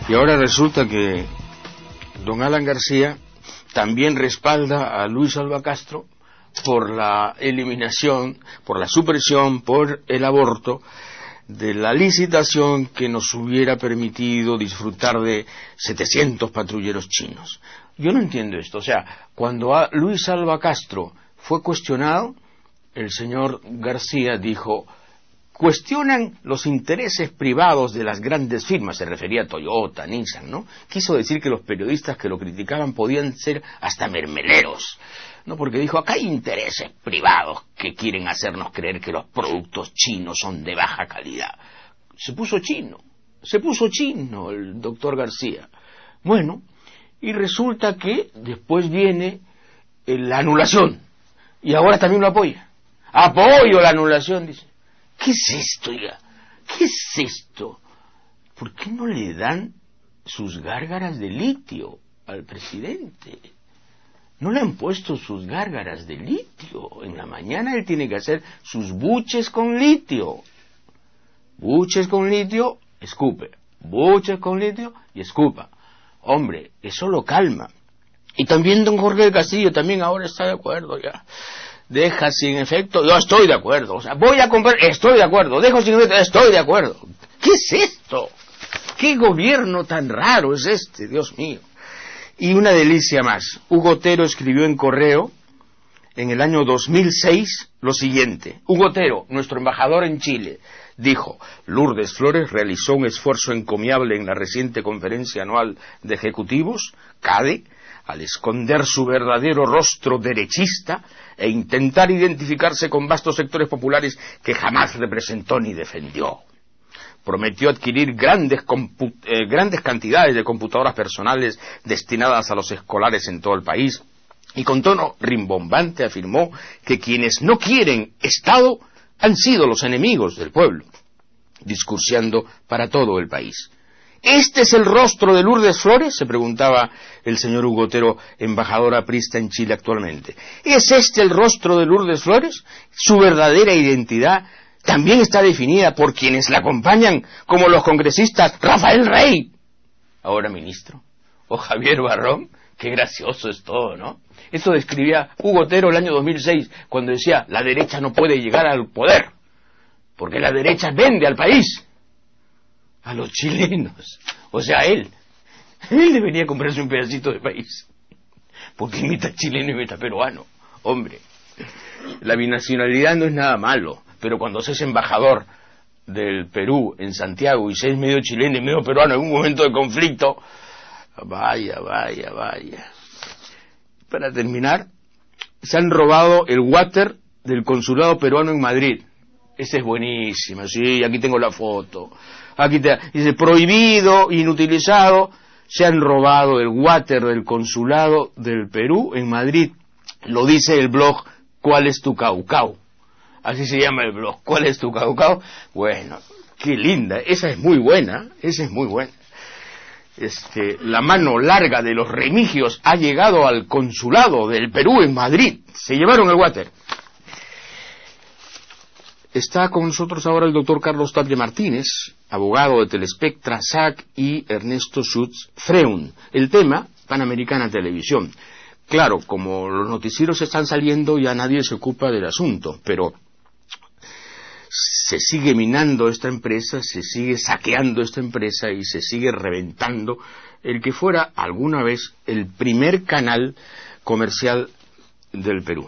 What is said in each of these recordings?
Y ahora resulta que don Alan García también respalda a Luis Alva Castro por la eliminación, por la supresión, por el aborto de la licitación que nos hubiera permitido disfrutar de 700 patrulleros chinos. Yo no entiendo esto. O sea, cuando Luis Alva Castro fue cuestionado, el señor García dijo: cuestionan los intereses privados de las grandes firmas. Se refería a Toyota, Nissan, ¿no? Quiso decir que los periodistas que lo criticaban podían ser hasta mermeleros, ¿no? Porque dijo: acá hay intereses privados que quieren hacernos creer que los productos chinos son de baja calidad. Se puso chino el doctor García. Bueno, y resulta que después viene la anulación, y ahora también lo apoya. Apoyo la anulación, dice. ¿Qué es esto, ya? ¿Qué es esto? ¿Por qué no le dan sus gárgaras de litio al presidente? No le han puesto sus gárgaras de litio. En la mañana él tiene que hacer sus buches con litio. Buches con litio, escupe. Buches con litio y escupa. Hombre, eso lo calma. Y también don Jorge del Castillo también ahora está de acuerdo ya. Deja sin efecto, yo estoy de acuerdo. O sea, voy a comprar, estoy de acuerdo. Dejo sin efecto, estoy de acuerdo. ¿Qué es esto? ¿Qué gobierno tan raro es este, Dios mío? Y una delicia más. Hugo Otero escribió en Correo, en el año 2006, lo siguiente. Hugo Otero, nuestro embajador en Chile, dijo: Lourdes Flores realizó un esfuerzo encomiable en la reciente conferencia anual de ejecutivos, CADE, al esconder su verdadero rostro derechista e intentar identificarse con vastos sectores populares que jamás representó ni defendió. Prometió adquirir grandes cantidades de computadoras personales destinadas a los escolares en todo el país, y con tono rimbombante afirmó que quienes no quieren Estado han sido los enemigos del pueblo, discursiando para todo el país. ¿Este es el rostro de Lourdes Flores?, se preguntaba el señor Hugo Otero, embajador aprista en Chile actualmente. ¿Es este el rostro de Lourdes Flores? ¿Su verdadera identidad también está definida por quienes la acompañan, como los congresistas Rafael Rey, ahora ministro, o Javier Barrón? Qué gracioso es todo, ¿no? Esto describía Hugo Otero el año 2006, cuando decía: la derecha no puede llegar al poder, porque la derecha vende al país, a los chilenos. O sea, él debería comprarse un pedacito de país, porque imita chileno y imita peruano. Hombre, la binacionalidad no es nada malo, pero cuando se es embajador del Perú en Santiago y se es medio chileno y medio peruano en un momento de conflicto, vaya. Para terminar, se han robado el water del consulado peruano en Madrid. Esa es buenísima, sí, aquí tengo la foto. Dice: prohibido, inutilizado. Se han robado el water del consulado del Perú en Madrid. Lo dice el blog ¿Cuál es tu Caucao? Así se llama el blog, ¿Cuál es tu Caucao? Bueno, qué linda, esa es muy buena. La mano larga de los remigios ha llegado al consulado del Perú en Madrid. Se llevaron el water. Está con nosotros ahora el doctor Carlos Tapia Martínez, abogado de Telespectra, SAC y Ernesto Schutz Freun. El tema, Panamericana Televisión. Claro, como los noticieros están saliendo, ya nadie se ocupa del asunto, pero se sigue minando esta empresa, se sigue saqueando esta empresa y se sigue reventando el que fuera alguna vez el primer canal comercial del Perú.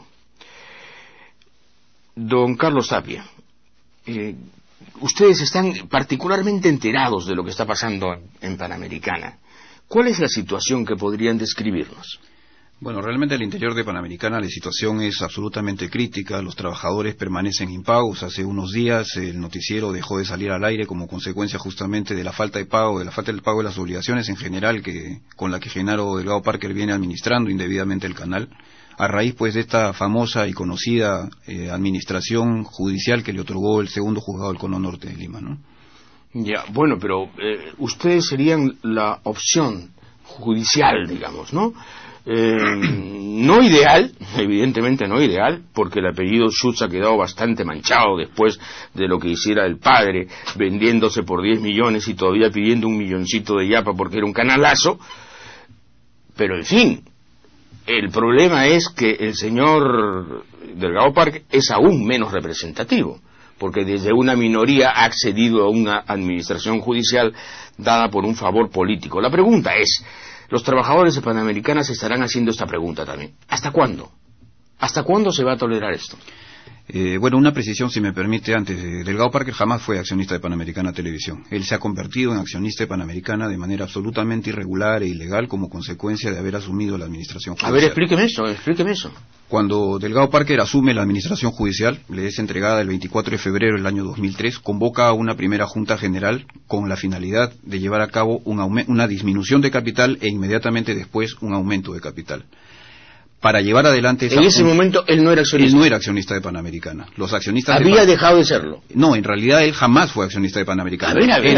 Don Carlos Tapia, ustedes están particularmente enterados de lo que está pasando en Panamericana. ¿Cuál es la situación que podrían describirnos? Bueno, realmente al interior de Panamericana la situación es absolutamente crítica. Los trabajadores permanecen impagos. Hace unos días el noticiero dejó de salir al aire como consecuencia justamente de la falta del pago de las obligaciones en general con la que Genaro Delgado Parker viene administrando indebidamente el canal, a raíz pues de esta famosa y conocida administración judicial que le otorgó el segundo juzgado del Cono Norte de Lima, ¿no? Ya, bueno, pero ustedes serían la opción judicial, digamos, ¿no? no ideal, evidentemente no ideal, porque el apellido Schutz ha quedado bastante manchado después de lo que hiciera el padre, vendiéndose por 10 millones y todavía pidiendo un milloncito de yapa porque era un canalazo, pero en fin, el problema es que el señor Delgado Parker es aún menos representativo, porque desde una minoría ha accedido a una administración judicial dada por un favor político. La pregunta es, los trabajadores de Panamericana se estarán haciendo esta pregunta también. ¿Hasta cuándo? ¿Hasta cuándo se va a tolerar esto? Bueno, una precisión, si me permite, antes. Delgado Parker jamás fue accionista de Panamericana Televisión. Él se ha convertido en accionista de Panamericana de manera absolutamente irregular e ilegal como consecuencia de haber asumido la administración judicial. A ver, explíqueme eso. Cuando Delgado Parker asume la administración judicial, le es entregada el 24 de febrero del año 2003, convoca a una primera junta general con la finalidad de llevar a cabo una disminución de capital e inmediatamente después un aumento de capital. Para llevar adelante esa... En ese momento él no era accionista. Él no era accionista de Panamericana. Los accionistas... Había dejado de serlo. No, en realidad él jamás fue accionista de Panamericana.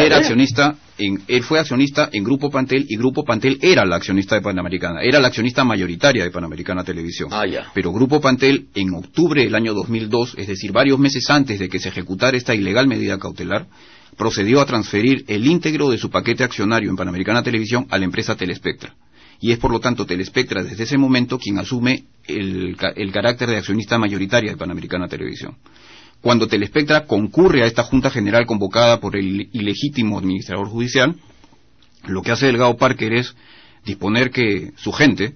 Él fue accionista en Grupo Pantel y Grupo Pantel era la accionista de Panamericana. Era la accionista mayoritaria de Panamericana Televisión. Ya. Pero Grupo Pantel en octubre del año 2002, es decir, varios meses antes de que se ejecutara esta ilegal medida cautelar, procedió a transferir el íntegro de su paquete accionario en Panamericana Televisión a la empresa Telespectra. Y es por lo tanto Telespectra desde ese momento quien asume el carácter de accionista mayoritaria de Panamericana Televisión. Cuando Telespectra concurre a esta junta general convocada por el ilegítimo administrador judicial, lo que hace Delgado Parker es disponer que su gente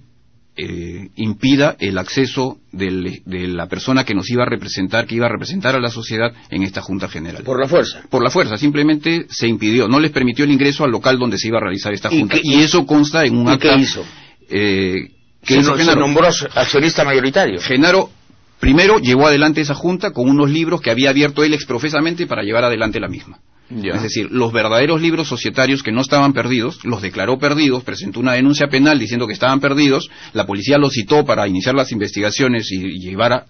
impida el acceso de la persona que nos iba a representar, que iba a representar a la sociedad en esta junta general. ¿Por la fuerza? Por la fuerza, simplemente se impidió, no les permitió el ingreso al local donde se iba a realizar esta junta. Y eso consta en un acta... ¿Qué hizo? ¿Qué hizo Genaro? Se nombró accionista mayoritario. Genaro primero llevó adelante esa junta con unos libros que había abierto él exprofesamente para llevar adelante la misma. Ya. Es decir, los verdaderos libros societarios que no estaban perdidos, los declaró perdidos, presentó una denuncia penal diciendo que estaban perdidos, la policía los citó para iniciar las investigaciones y llegar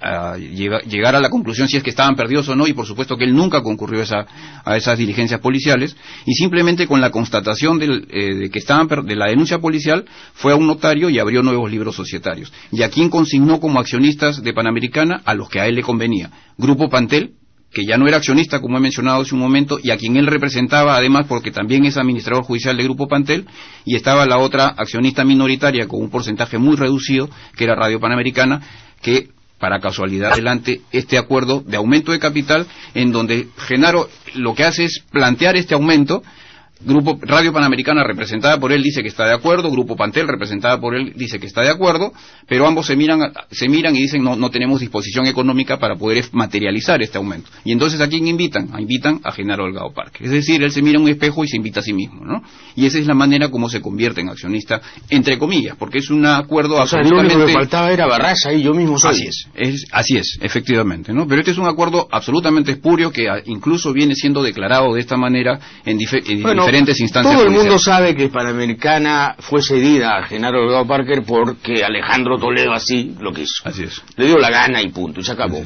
a la conclusión si es que estaban perdidos o no, y por supuesto que él nunca concurrió a esas diligencias policiales, y simplemente con la constatación de que estaban de la denuncia policial, fue a un notario y abrió nuevos libros societarios. Y a quien consignó como accionistas de Panamericana, a los que a él le convenía. Grupo Pantel, que ya no era accionista, como he mencionado hace un momento, y a quien él representaba, además, porque también es administrador judicial de Grupo Pantel, y estaba la otra accionista minoritaria con un porcentaje muy reducido, que era Radio Panamericana, que, para casualidad, adelante este acuerdo de aumento de capital, en donde Genaro lo que hace es plantear este aumento. Grupo Radio Panamericana, representada por él, dice que está de acuerdo. Grupo Pantel, representada por él, dice que está de acuerdo, pero ambos se miran y dicen no tenemos disposición económica para poder materializar este aumento. Y entonces, ¿a quién invitan? Invitan a Genaro Delgado Parker. Es decir, él se mira en un espejo y se invita a sí mismo, ¿no? Y esa es la manera como se convierte en accionista, entre comillas, porque es un acuerdo absolutamente... Lo único que faltaba era Barraza y yo mismo soy. Así es, efectivamente, ¿no? Pero este es un acuerdo absolutamente espurio que incluso viene siendo declarado de esta manera en diferentes instancias. Todo el mundo sabe que Panamericana fue cedida a Genaro Delgado Parker porque Alejandro Toledo así lo quiso. Así es. Le dio la gana y punto, y se acabó.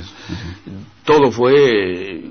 Todo fue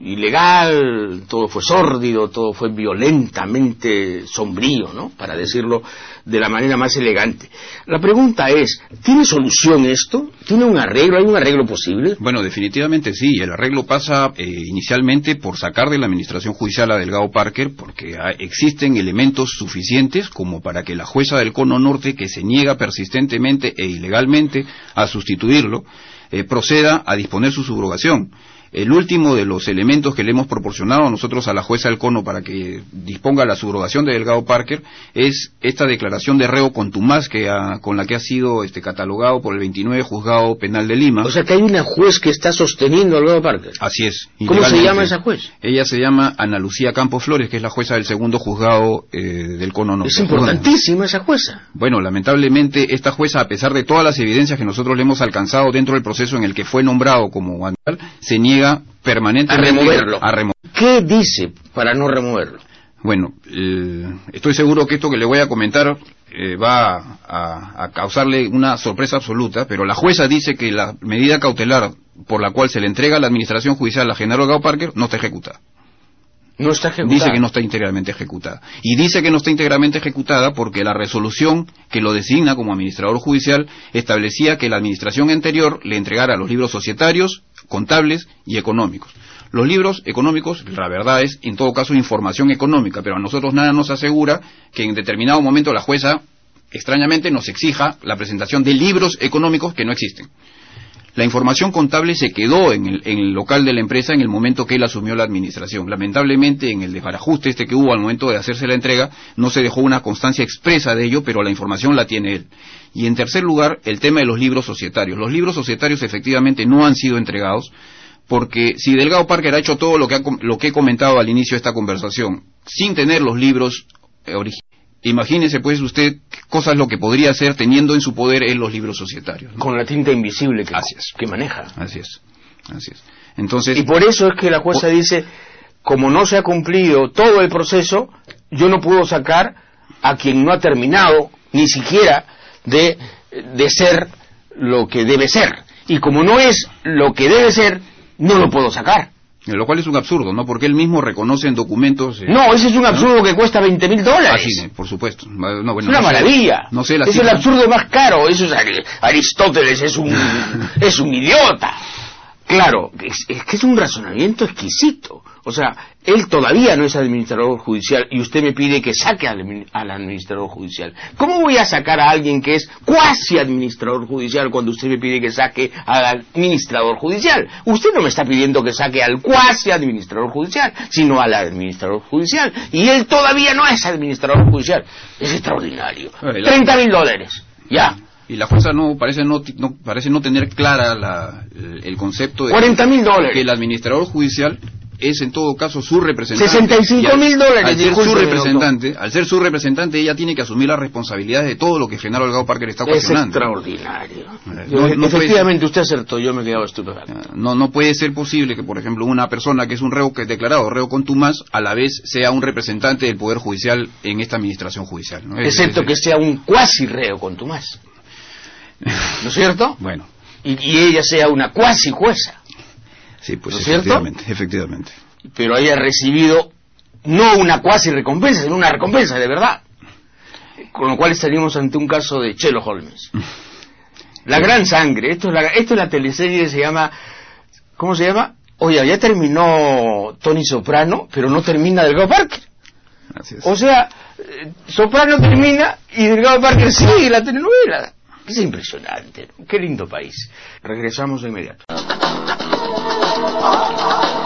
ilegal, todo fue sórdido, todo fue violentamente sombrío, ¿no? Para decirlo de la manera más elegante. La pregunta es, ¿tiene solución esto? ¿Tiene un arreglo? ¿Hay un arreglo posible? Bueno, definitivamente sí. El arreglo pasa inicialmente por sacar de la administración judicial a Delgado Parker, porque existen elementos suficientes como para que la jueza del Cono Norte, que se niega persistentemente e ilegalmente a sustituirlo, proceda a disponer su subrogación. El último de los elementos que le hemos proporcionado nosotros a la jueza del Cono para que disponga la subrogación de Delgado Parker es esta declaración de reo contumaz con la que ha sido catalogado por el 29 Juzgado Penal de Lima. O sea que hay una juez que está sosteniendo a Delgado Parker. Así es. ¿Cómo se llama esa juez? Ella se llama Ana Lucía Campos Flores, que es la jueza del segundo juzgado del Cono Norte. Es importantísima esa jueza. Bueno, lamentablemente esta jueza, a pesar de todas las evidencias que nosotros le hemos alcanzado dentro del proceso en el que fue nombrado como anual, se niega permanentemente a removerlo. ¿Qué dice para no removerlo? Bueno, estoy seguro que esto que le voy a comentar va a causarle una sorpresa absoluta, pero la jueza dice que la medida cautelar por la cual se le entrega a la administración judicial a Genaro Delgado Parker no está ejecutada. No está ejecutada. Dice que no está íntegramente ejecutada. Y dice que no está íntegramente ejecutada porque la resolución que lo designa como administrador judicial establecía que la administración anterior le entregara los libros societarios, contables y económicos. Los libros económicos, la verdad es, en todo caso, información económica, pero a nosotros nada nos asegura que en determinado momento la jueza, extrañamente, nos exija la presentación de libros económicos que no existen. La información contable se quedó en el local de la empresa en el momento que él asumió la administración. Lamentablemente, en el desbarajuste que hubo al momento de hacerse la entrega, no se dejó una constancia expresa de ello, pero la información la tiene él. Y en tercer lugar, el tema de los libros societarios. Los libros societarios efectivamente no han sido entregados, porque si Delgado Parker ha hecho todo lo que he comentado al inicio de esta conversación, sin tener los libros originales, imagínese pues usted qué cosa es lo que podría hacer teniendo en su poder él los libros societarios, ¿no? Con la tinta invisible que maneja. Así es. Entonces, y por eso es que la jueza dice, como no se ha cumplido todo el proceso, yo no puedo sacar a quien no ha terminado ni siquiera de ser lo que debe ser. Y como no es lo que debe ser, no lo puedo sacar. Lo cual es un absurdo, ¿no? Porque él mismo reconoce en documentos... No, ese es un absurdo, ¿no? Que cuesta $20,000. Ah, sí, por supuesto. No, bueno, es una maravilla. No sé es el absurdo más caro. Eso es Aristóteles, es un idiota. Claro, es que es un razonamiento exquisito. O sea, él todavía no es administrador judicial y usted me pide que saque al administrador judicial. ¿Cómo voy a sacar a alguien que es cuasi administrador judicial cuando usted me pide que saque al administrador judicial? Usted no me está pidiendo que saque al cuasi administrador judicial, sino al administrador judicial. Y él todavía no es administrador judicial. Es extraordinario. $30,000. Ya. Y la jueza parece no tener clara el concepto de $40,000. Que el administrador judicial es en todo caso su representante. $65,000. Al ser su representante, ella tiene que asumir las responsabilidades de todo lo que Genaro Delgado Parker está ocasionando. Es extraordinario. Efectivamente, usted acertó, yo me he quedado estupefacto. No puede ser posible que, por ejemplo, una persona que es un reo que es declarado reo contumaz, a la vez sea un representante del Poder Judicial en esta administración judicial, ¿no? Excepto que sea un cuasi reo contumaz. ¿No es cierto? Bueno. Y ella sea una cuasi jueza. Sí, pues ¿no es efectivamente. Pero haya recibido no una cuasi recompensa, sino una recompensa de verdad. Con lo cual estaríamos ante un caso de Chelo Holmes. La gran sangre. Esto es la teleserie que se llama... ¿Cómo se llama? Oye, ya terminó Tony Soprano, pero no termina Delgado Parker. Así es. O sea, Soprano termina y Delgado Parker sigue la telenovela. Es impresionante, ¿no? Qué lindo país. Regresamos de inmediato.